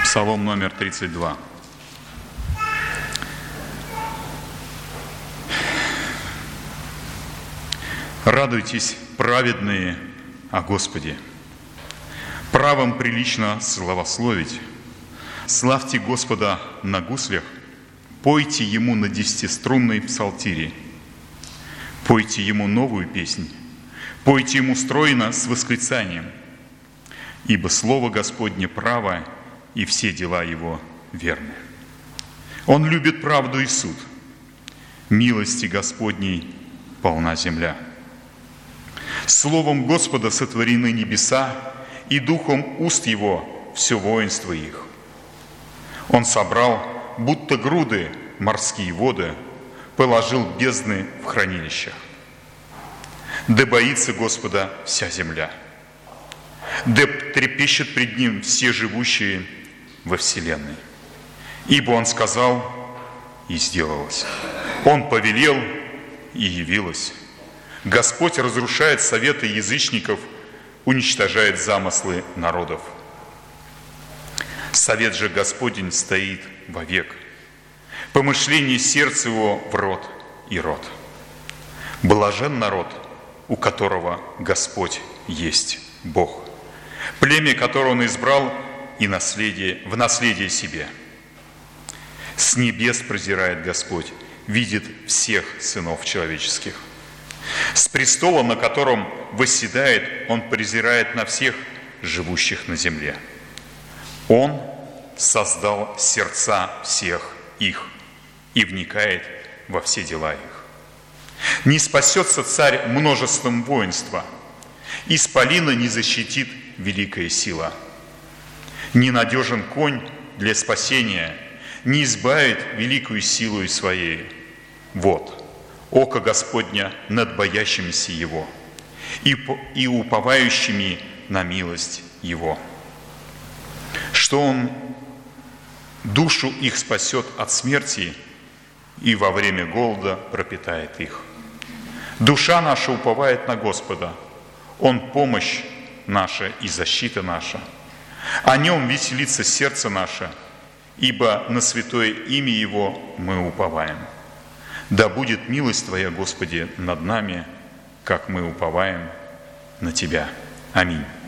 Псалом номер 32. Радуйтесь, праведные, о Господе. Правом прилично славословить. Славьте Господа на гуслях, пойте Ему на 10-струнной псалтире. Пойте Ему новую песнь, пойте Ему стройно с восклицанием. Ибо Слово Господне право, и все дела Его верны. Он любит правду и суд. Милости Господней полна земля. Словом Господа сотворены небеса, и духом уст Его все воинство их. Он собрал, будто груды, морские воды, положил бездны в хранилищах. Да боится Господа вся земля, да трепещет пред Ним все живущие во вселенной. Ибо Он сказал, и сделалось. Он повелел, и явилось. Господь разрушает советы язычников, уничтожает замыслы народов. Совет же Господень стоит вовек, помышление сердца его в род и род. Блажен народ, у которого Господь есть Бог, племя, которое Он избрал и в наследие себе. С небес презирает Господь, видит всех сынов человеческих. С престола, на котором восседает, Он презирает на всех живущих на земле. Он создал сердца всех их и вникает во все дела их. Не спасется царь множеством воинства, исполина не защитит великая сила. Ненадежен конь для спасения, не избавит великую силою своей. Вот, око Господня над боящимися Его и уповающими на милость Его, что Он душу их спасет от смерти и во время голода пропитает их. Душа наша уповает на Господа, Он помощь наша и защита наша. О Нем веселится сердце наше, ибо на святое имя Его мы уповаем. Да будет милость Твоя, Господи, над нами, как мы уповаем на Тебя. Аминь.